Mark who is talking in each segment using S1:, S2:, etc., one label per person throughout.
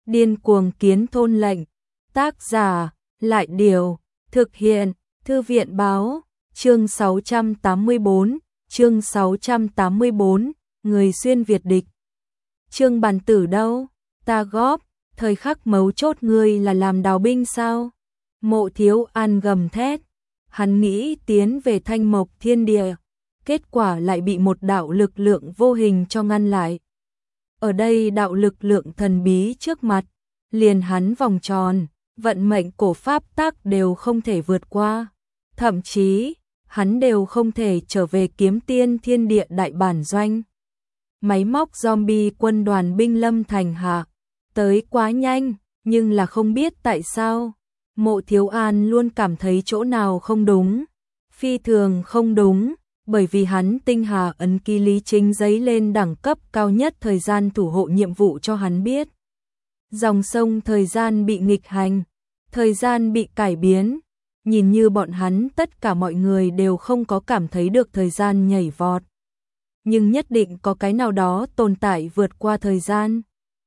S1: Điên cuồng kiến thôn lệnh. Tác giả, Lại Điều. Thực hiện, Thư viện Báo. Chương 684, chương 684, người xuyên Việt địch. Trương Bàn Tử đâu? Ta góp, thời khắc mấu chốt ngươi là làm đào binh sao? Mộ Thiếu An gầm thét. Hắn nghĩ tiến về Thanh Mộc Thiên Địa, kết quả lại bị một đạo lực lượng vô hình cho ngăn lại. Ở đây đạo lực lượng thần bí trước mặt, liền hắn vòng tròn, vận mệnh cổ pháp tắc đều không thể vượt qua. Thậm chí, hắn đều không thể trở về Kiếm Tiên Thiên Địa đại bản doanh. Máy móc zombie quân đoàn binh lâm thành hạ, tới quá nhanh, nhưng là không biết tại sao. Mộ Thiếu An luôn cảm thấy chỗ nào không đúng, phi thường không đúng, bởi vì hắn tinh hà ấn ký lý chính giấy lên đẳng cấp cao nhất thời gian thủ hộ nhiệm vụ cho hắn biết. Dòng sông thời gian bị nghịch hành, thời gian bị cải biến, nhìn như bọn hắn tất cả mọi người đều không có cảm thấy được thời gian nhảy vọt. Nhưng nhất định có cái nào đó tồn tại vượt qua thời gian.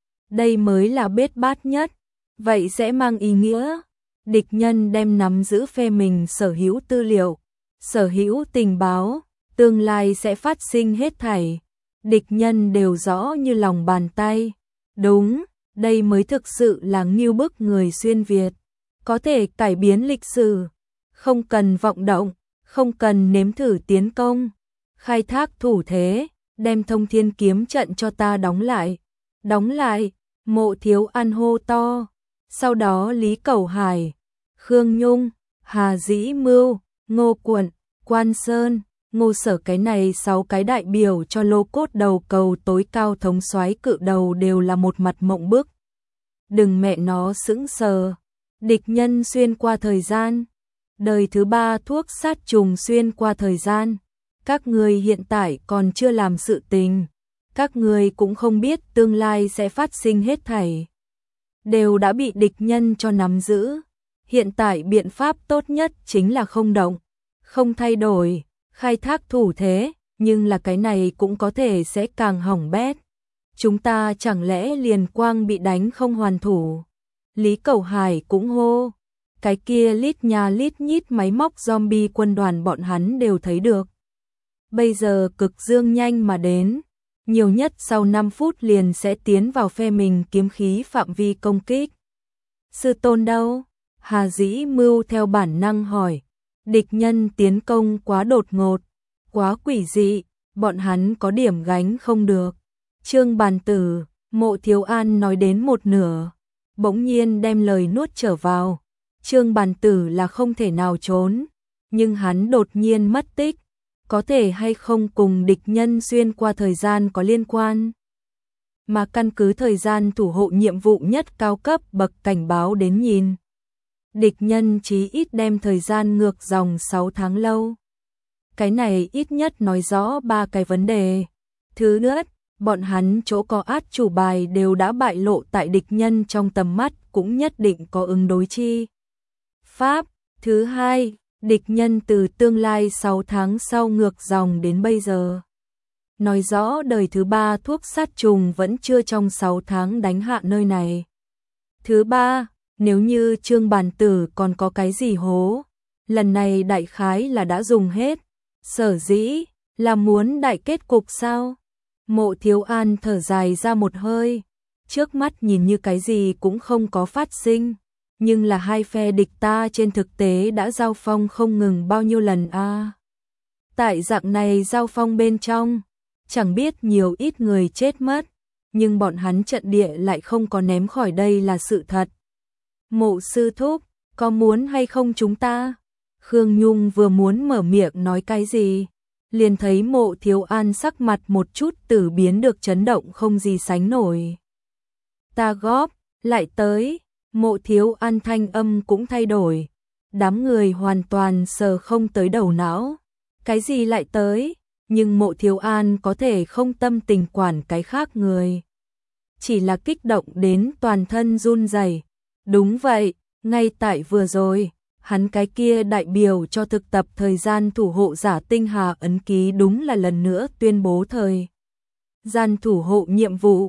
S1: Đây mới là bết bát nhất, vậy sẽ mang ý nghĩa địch nhân đem nắm giữ phe mình sở hữu tư liệu, sở hữu tình báo, tương lai sẽ phát sinh hết thảy. Địch nhân đều rõ như lòng bàn tay. Đúng, đây mới thực sự là ngưu bức người xuyên Việt. Có thể cải biến lịch sử, không cần vọng động, không cần nếm thử tiến công. Khai thác thủ thế, đem Thông Thiên kiếm trận cho ta đóng lại. Đóng lại, Mộ Thiếu An hô to. Sau đó Lý Cẩu Hải, Khương Nhung, Hà Dĩ Mưu, Ngô Quận, Quan Sơn, Ngô Sở, cái này 6 cái đại biểu cho lô cốt đầu cầu tối cao thống soái cự đầu đều là một mặt mộng bức. Đừng mẹ nó sững sờ. Địch nhân xuyên qua thời gian. Đời thứ 3 thuốc sát trùng xuyên qua thời gian. Các người hiện tại còn chưa làm sự tình. Các người cũng không biết tương lai sẽ phát sinh hết thảy. Đều đã bị địch nhân cho nắm giữ. Hiện tại biện pháp tốt nhất chính là không động, không thay đổi, khai thác thủ thế, nhưng là cái này cũng có thể sẽ càng hỏng bét. Chúng ta chẳng lẽ liền quang bị đánh không hoàn thủ. Lý Cẩu Hải cũng hô. Cái kia lít nhà lít nhít máy móc zombie quân đoàn bọn hắn đều thấy được. Bây giờ cực dương nhanh mà đến, nhiều nhất sau 5 phút liền sẽ tiến vào phe mình kiếm khí phạm vi công kích. Sư tôn đâu? Hà Dĩ Mưu theo bản năng hỏi. Địch nhân tiến công quá đột ngột, quá quỷ dị, bọn hắn có điểm gánh không được. Trương Bàn Tử, Mộ Thiếu An nói đến một nửa, bỗng nhiên đem lời nuốt trở vào. Trương Bàn Tử là không thể nào trốn, nhưng hắn đột nhiên mất tích, có thể hay không cùng địch nhân xuyên qua thời gian có liên quan. Mà căn cứ thời gian thủ hộ nhiệm vụ nhất cao cấp bậc cảnh báo đến nhìn, địch nhân chí ít đem thời gian ngược dòng 6 tháng lâu. Cái này ít nhất nói rõ 3 cái vấn đề. Thứ nhất, bọn hắn chỗ có át chủ bài đều đã bại lộ tại địch nhân trong tầm mắt, cũng nhất định có ứng đối chi pháp. Thứ hai, địch nhân từ tương lai 6 tháng sau ngược dòng đến bây giờ. Nói rõ đời thứ 3 thuốc sát trùng vẫn chưa trong 6 tháng đánh hạ nơi này. Thứ ba, nếu như Trương Bàn Tử còn có cái gì hố, lần này đại khái là đã dùng hết. Sở dĩ là muốn đại kết cục sao? Mộ Thiếu An thở dài ra một hơi. Trước mắt nhìn như cái gì cũng không có phát sinh, nhưng là hai phe địch ta trên thực tế đã giao phong không ngừng bao nhiêu lần a. Tại dạng này giao phong bên trong, chẳng biết nhiều ít người chết mất, nhưng bọn hắn trận địa lại không có ném khỏi, đây là sự thật. Mộ sư thúc, có muốn hay không chúng ta? Khương Nhung vừa muốn mở miệng nói cái gì, liền thấy Mộ Thiếu An sắc mặt một chút tử biến được chấn động không gì sánh nổi. Ta góp, lại tới. Mộ Thiếu An thanh âm cũng thay đổi. Đám người hoàn toàn sờ không tới đầu não. Cái gì lại tới? Nhưng Mộ Thiếu An có thể không tâm tình quản cái khác người. Chỉ là kích động đến toàn thân run rẩy. Đúng vậy, ngay tại vừa rồi, hắn cái kia đại biểu cho thực tập thời gian thủ hộ giả tinh hà ấn ký đúng là lần nữa tuyên bố thời gian thủ hộ nhiệm vụ.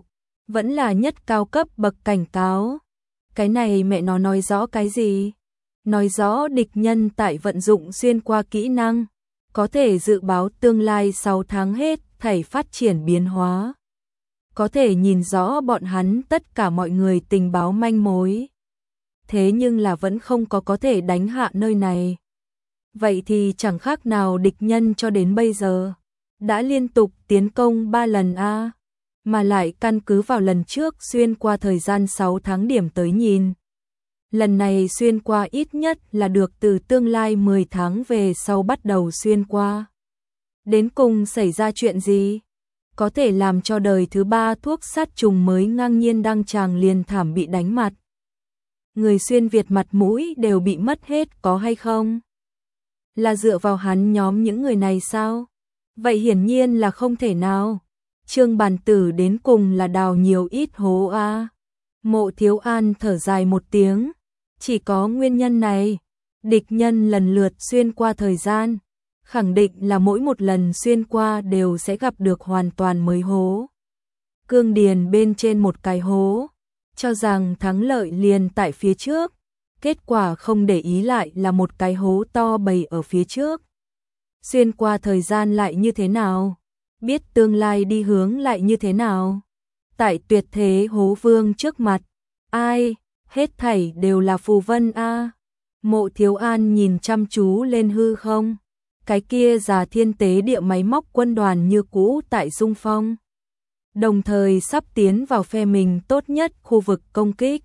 S1: vẫn là nhất cao cấp bậc cảnh cáo. Cái này mẹ nó nói rõ cái gì? Nói rõ địch nhân tại vận dụng xuyên qua kỹ năng, có thể dự báo tương lai 6 tháng hết thảy phát triển biến hóa. Có thể nhìn rõ bọn hắn tất cả mọi người tình báo manh mối. Thế nhưng là vẫn không có thể đánh hạ nơi này. Vậy thì chẳng khác nào địch nhân cho đến bây giờ. Đã liên tục tiến công 3 lần a, mà lại căn cứ vào lần trước xuyên qua thời gian 6 tháng điểm tới nhìn. Lần này xuyên qua ít nhất là được từ tương lai 10 tháng về sau bắt đầu xuyên qua. Đến cùng xảy ra chuyện gì? Có thể làm cho đời thứ 3 thuốc sát trùng mới ngang nhiên đăng tràng liền thảm bị đánh mặt. Người xuyên Việt mặt mũi đều bị mất hết có hay không? Là dựa vào hắn nhóm những người này sao? Vậy hiển nhiên là không thể nào. Trương Bàn Tử đến cùng là đào nhiều ít hố a. Mộ Thiếu An thở dài một tiếng. Chỉ có nguyên nhân này. Địch nhân lần lượt xuyên qua thời gian. Khẳng định là mỗi một lần xuyên qua đều sẽ gặp được hoàn toàn mới hố. Cương điền bên trên một cái hố. Cho rằng thắng lợi liền tại phía trước. Kết quả không để ý lại là một cái hố to bầy ở phía trước. Xuyên qua thời gian lại như thế nào? Biết tương lai đi hướng lại như thế nào? Tại tuyệt thế hố vương trước mặt. Ai? Hết thảy đều là phù vân a. Mộ Thiếu An nhìn chăm chú lên hư không. Cái kia già thiên tế địa máy móc quân đoàn như cũ tại xung phong. Đồng thời sắp tiến vào phe mình tốt nhất khu vực công kích.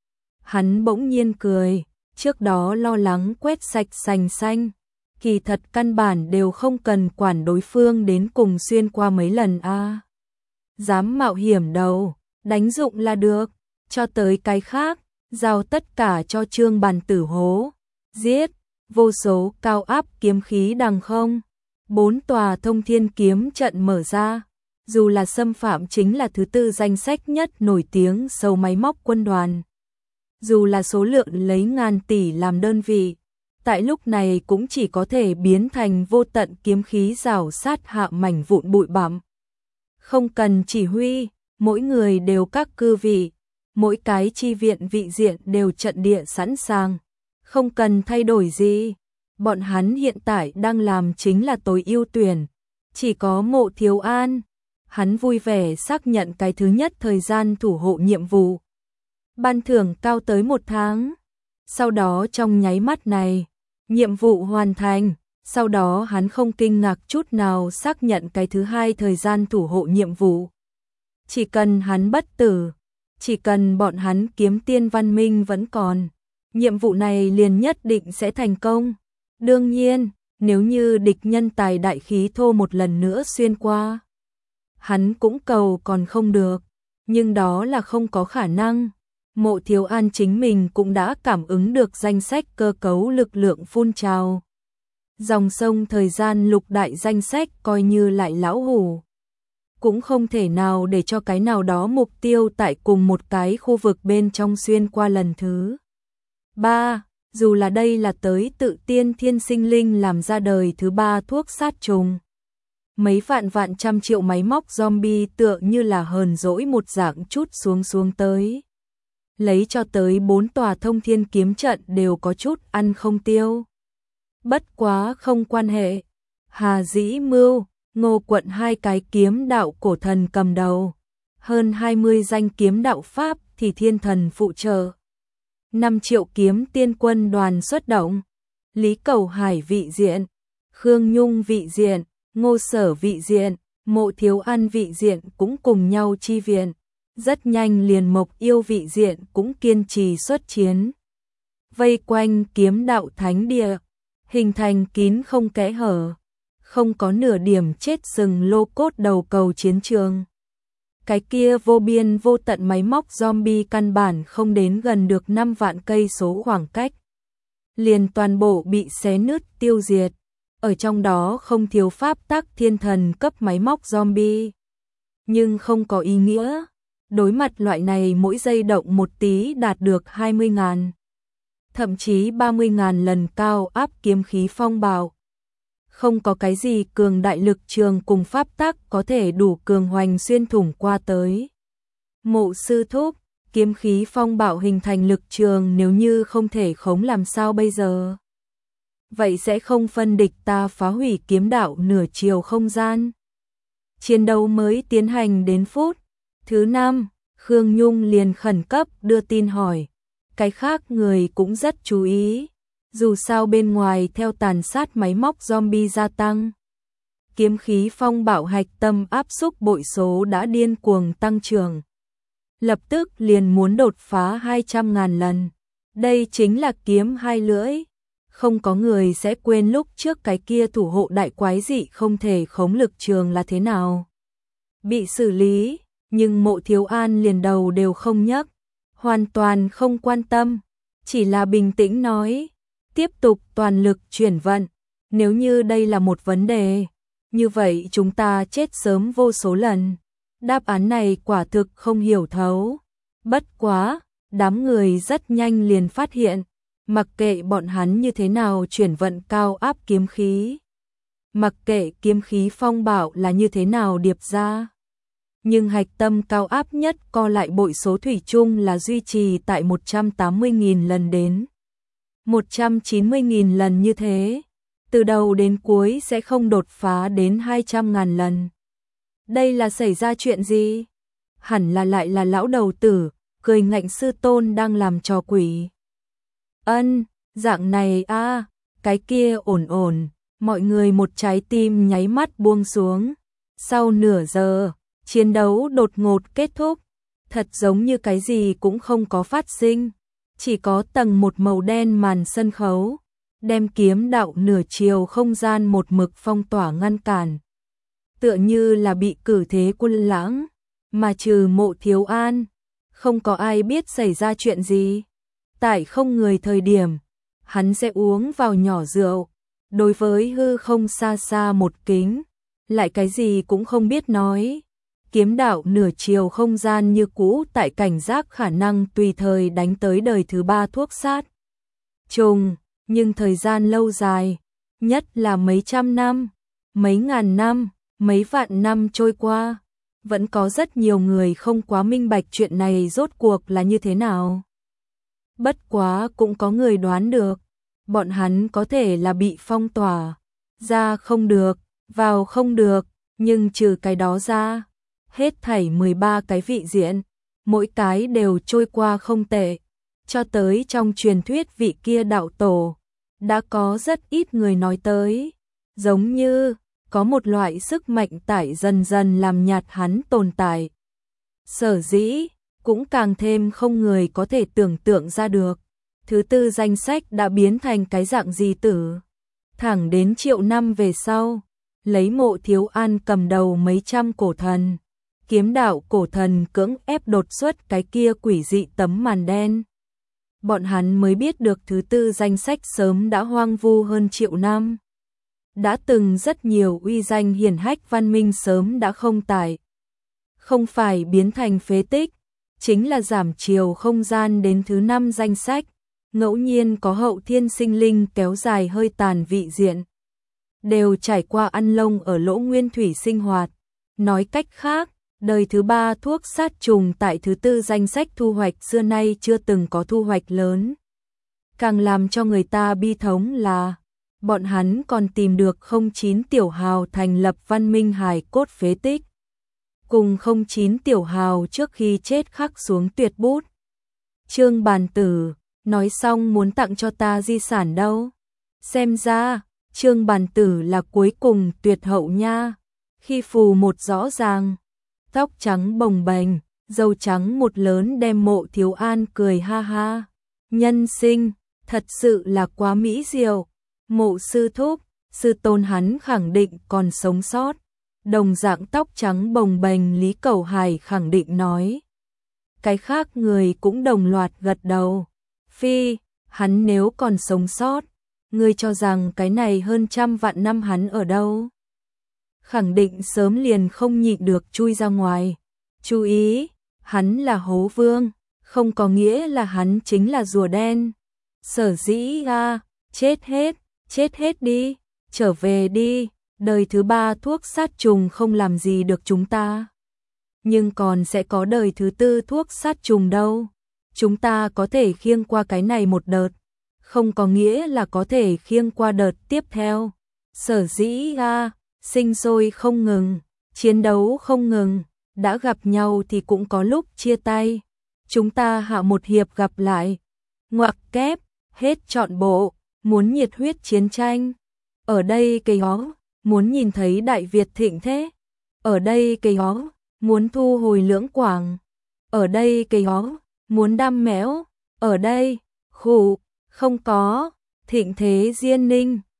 S1: Hắn bỗng nhiên cười, trước đó lo lắng quét sạch sành xanh. Kỳ thật căn bản đều không cần quản đối phương đến cùng xuyên qua mấy lần a. Dám mạo hiểm đâu, đánh dụng là được, cho tới cái khác, giao tất cả cho Trương Bàn Tử hố. Giết, vô số cao áp kiếm khí đằng không. 4 tòa thông thiên kiếm trận mở ra. Dù là xâm phạm chính là thứ 4 danh sách nhất nổi tiếng sâu máy móc quân đoàn. Dù là số lượng lấy ngàn tỷ làm đơn vị, tại lúc này cũng chỉ có thể biến thành vô tận kiếm khí rào sát hạ mảnh vụn bụi bặm. Không cần chỉ huy, mỗi người đều các cư vị, mỗi cái chi viện vị diện đều trận địa sẵn sàng. Không cần thay đổi gì, bọn hắn hiện tại đang làm chính là tối ưu tuyển. Chỉ có Mộ Thiếu An, hắn vui vẻ xác nhận cái thứ nhất thời gian thủ hộ nhiệm vụ. Ban thưởng cao tới 1 tháng. Sau đó trong nháy mắt này, nhiệm vụ hoàn thành. Sau đó hắn không kinh ngạc chút nào xác nhận cái thứ hai thời gian thủ hộ nhiệm vụ. Chỉ cần hắn bất tử, chỉ cần bọn hắn kiếm tiên văn minh vẫn còn, nhiệm vụ này liền nhất định sẽ thành công. Đương nhiên, nếu như địch nhân tài đại khí thô một lần nữa xuyên qua, hắn cũng cầu còn không được, nhưng đó là không có khả năng. Mộ Thiếu An chính mình cũng đã cảm ứng được danh sách cơ cấu lực lượng phun trào. Dòng sông thời gian lục đại danh sách coi như lại lão hủ. Cũng không thể nào để cho cái nào đó mục tiêu tại cùng một cái khu vực bên trong xuyên qua lần thứ 3. Dù là đây là tới tự tiên thiên sinh linh làm ra đời thứ 3 thuốc sát trùng. Mấy vạn trăm triệu máy móc zombie tựa như là hờn dỗi một dạng chút xuống tới. Lấy cho tới 4 tòa thông thiên kiếm trận đều có chút ăn không tiêu. Bất quá không quan hệ. Hà Dĩ Mưu, Ngô Quận 2 cái kiếm đạo cổ thần cầm đầu. Hơn 20 danh kiếm đạo Pháp thì thiên thần phụ trợ. 5 triệu kiếm tiên quân đoàn xuất động. Lý Cầu Hải vị diện, Khương Nhung vị diện, Ngô Sở vị diện, Mộ Thiếu An vị diện cũng cùng nhau chi viện. Rất nhanh liền Mộc Yêu vị diện cũng kiên trì xuất chiến. Vây quanh kiếm đạo thánh địa, hình thành kín không kẽ hở, không có nửa điểm chết sừng lô cốt đầu cầu chiến trường. Cái kia vô biên vô tận máy móc zombie căn bản không đến gần được 5 vạn cây số khoảng cách. Liền toàn bộ bị xé nứt tiêu diệt, ở trong đó không thiếu pháp tắc thiên thần cấp máy móc zombie. Nhưng không có ý nghĩa, đối mặt loại này mỗi giây động một tí đạt được 20.000, thậm chí 30.000 lần cao áp kiếm khí phong bạo. Không có cái gì cường đại lực trường cùng pháp tắc có thể đủ cường hoành xuyên thủng qua tới. Mộ sư thúc, kiếm khí phong bạo hình thành lực trường, nếu như không thể khống làm sao bây giờ? Vậy sẽ không phân địch ta phá hủy kiếm đạo nửa chiều không gian. Chiến đấu mới tiến hành đến phút thứ 5, Khương Nhung liền khẩn cấp đưa tin hỏi. Cái khác người cũng rất chú ý, dù sao bên ngoài theo tàn sát máy móc zombie gia tăng. Kiếm khí phong bạo hạch tâm áp xúc bội số đã điên cuồng tăng trưởng. Lập tức liền muốn đột phá 200.000 lần. Đây chính là kiếm hai lưỡi. Không có người sẽ quên lúc trước cái kia thủ hộ đại quái dị không thể khống lực trường là thế nào. Bị xử lý, nhưng Mộ Thiếu An liền đầu đều không nhấc, hoàn toàn không quan tâm, chỉ là bình tĩnh nói, tiếp tục toàn lực chuyển vận, nếu như đây là một vấn đề, như vậy chúng ta chết sớm vô số lần. Đáp án này quả thực không hiểu thấu. Bất quá, đám người rất nhanh liền phát hiện, mặc kệ bọn hắn như thế nào chuyển vận cao áp kiếm khí, mặc kệ kiếm khí phong bạo là như thế nào điệp ra, nhưng hạch tâm cao áp nhất co lại bội số thủy chung là duy trì tại 180.000 lần đến 190.000 lần như thế, từ đầu đến cuối sẽ không đột phá đến 200.000 lần. Đây là xảy ra chuyện gì? Hẳn là lại là lão đầu tử, cười ngạnh sư tôn đang làm trò quỷ. Dạng này a, cái kia ổn ổn, mọi người một trái tim nháy mắt buông xuống. Sau nửa giờ, chiến đấu đột ngột kết thúc, thật giống như cái gì cũng không có phát sinh, chỉ có tầng một màu đen màn sân khấu, đem kiếm đạo nửa chiều không gian một mực phong tỏa ngăn cản. Tựa như là bị cử thế quân lãng, mà trừ Mộ Thiếu An, không có ai biết xảy ra chuyện gì. Tại không người thời điểm, hắn sẽ uống vào nhỏ rượu, đối với hư không xa xa một kính, lại cái gì cũng không biết nói. Kiếm đạo nửa chiều không gian như cũ tại cảnh giác khả năng tùy thời đánh tới đời thứ 3 thuốc sát trùng, nhưng thời gian lâu dài, nhất là mấy trăm năm, mấy ngàn năm, mấy vạn năm trôi qua, vẫn có rất nhiều người không quá minh bạch chuyện này rốt cuộc là như thế nào. Bất quá cũng có người đoán được, bọn hắn có thể là bị phong tỏa, ra không được, vào không được, nhưng trừ cái đó ra, hết thảy 13 cái vị diện, mỗi cái đều trôi qua không tệ, cho tới trong truyền thuyết vị kia đạo tổ, đã có rất ít người nói tới, giống như có một loại sức mạnh tải dần dần làm nhạt hắn tồn tại. Sở dĩ, cũng càng thêm không người có thể tưởng tượng ra được, thứ tư danh sách đã biến thành cái dạng gì tử. Thẳng đến triệu năm về sau, lấy Mộ Thiếu An cầm đầu mấy trăm cổ thần, kiếm đạo cổ thần cưỡng ép đột xuất cái kia quỷ dị tấm màn đen. Bọn hắn mới biết được thứ tư danh sách sớm đã hoang vu hơn triệu năm. Đã từng rất nhiều uy danh hiển hách văn minh sớm đã không tại. Không phải biến thành phế tích, chính là giảm chiều không gian đến thứ 5 danh sách, ngẫu nhiên có hậu thiên sinh linh kéo dài hơi tàn vị diện. Đều trải qua ăn lông ở lỗ nguyên thủy sinh hoạt. Nói cách khác, đời thứ 3 thuốc sát trùng tại thứ tư danh sách thu hoạch xưa nay chưa từng có thu hoạch lớn. Càng làm cho người ta bi thống là, bọn hắn còn tìm được 09 tiểu hào thành lập văn minh hài cốt phế tích. Cùng 09 tiểu hào trước khi chết khắc xuống tuyệt bút. Trương Bàn Tử, nói xong muốn tặng cho ta di sản đâu. Xem ra, Trương Bàn Tử là cuối cùng tuyệt hậu nha. Khi phù một rõ ràng, tóc trắng bồng bềnh, râu trắng một lớn đem Mộ Thiếu An cười ha ha. Nhân sinh, thật sự là quá mỹ diệu. Mộ sư thúc, sư tôn hắn khẳng định còn sống sót. Đồng dạng tóc trắng bồng bềnh Lý Cầu Hải khẳng định nói. Cái khác người cũng đồng loạt gật đầu. Phi, hắn nếu còn sống sót, ngươi cho rằng cái này hơn 100 vạn năm hắn ở đâu? Khẳng định sớm liền không nhịn được chui ra ngoài. Chú ý, hắn là hố vương, không có nghĩa là hắn chính là rùa đen. Sở dĩ chết hết đi, trở về đi, đời thứ 3 thuốc sát trùng không làm gì được chúng ta. nhưng còn sẽ có đời thứ tư thuốc sát trùng đâu. Chúng ta có thể khiêng qua cái này một đợt, không có nghĩa là có thể khiêng qua đợt tiếp theo. Sở dĩ sinh sôi không ngừng, chiến đấu không ngừng, đã gặp nhau thì cũng có lúc chia tay. Chúng ta hạ một hiệp gặp lại, ngoặc kép, hết trọn bộ, muốn nhiệt huyết chiến tranh. Ở đây cây hó, muốn nhìn thấy Đại Việt thịnh thế. Ở đây cây hó, muốn thu hồi Lưỡng Quảng. Ở đây cây hó, muốn đam mẽo. Ở đây, khủ, không có, thịnh thế Diên Ninh.